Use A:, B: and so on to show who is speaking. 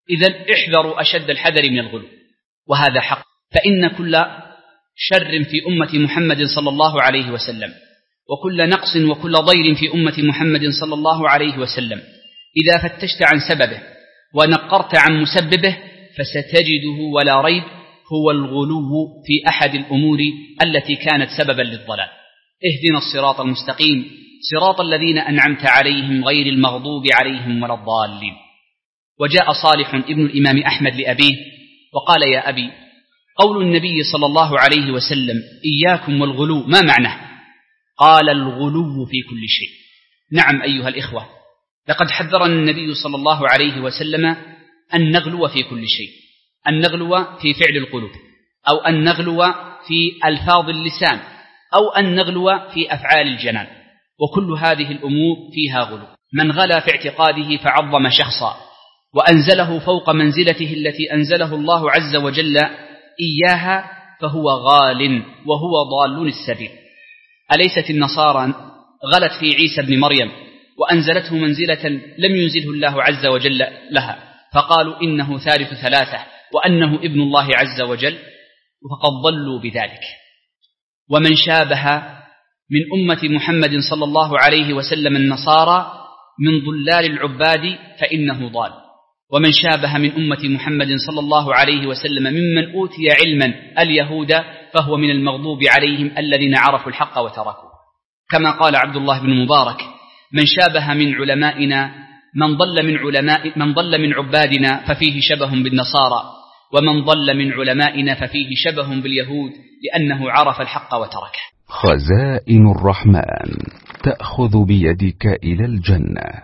A: إذن احذروا أشد الحذر من الغلو، وهذا حق، فإن كل شر في أمة محمد صلى الله عليه وسلم وكل نقص وكل ضير في أمة محمد صلى الله عليه وسلم إذا فتشت عن سببه ونقرت عن مسببه فستجده ولا ريب هو الغلو في أحد الأمور التي كانت سببا للضلال. اهدنا الصراط المستقيم صراط الذين أنعمت عليهم غير المغضوب عليهم ولا الضالين. وجاء صالح ابن الإمام أحمد لأبيه وقال: يا أبي، قول النبي صلى الله عليه وسلم إياكم والغلو ما معناه؟ قال: الغلو في كل شيء. نعم أيها الإخوة، لقد حذرنا النبي صلى الله عليه وسلم أن نغلو في كل شيء، أن نغلو في فعل القلوب، أو أن نغلو في ألفاظ اللسان، أو أن نغلو في أفعال الجنان، وكل هذه الأمور فيها غلو. من غلا في اعتقاده فعظم شخصا وأنزله فوق منزلته التي أنزله الله عز وجل إياها فهو غال وهو ضال السبيل. أليست النصارى غلت في عيسى بن مريم وأنزلته منزلة لم ينزله الله عز وجل لها، فقالوا إنه ثالث ثلاثة وأنه ابن الله عز وجل، فقد ضلوا بذلك. ومن شابه من أمة محمد صلى الله عليه وسلم النصارى من ضلال العباد فإنه ضال، ومن شابه من أمة محمد صلى الله عليه وسلم ممن أوتي علما اليهود فهو من المغضوب عليهم الذين عرفوا الحق وتركوه. كما قال عبد الله بن مبارك: من شابه من علمائنا من ضل من عبادنا ففيه شبه بالنصارى، ومن ضل من علمائنا ففيه شبه باليهود لأنه عرف الحق وتركه.
B: خزائن الرحمن تأخذ بيدك إلى الجنة.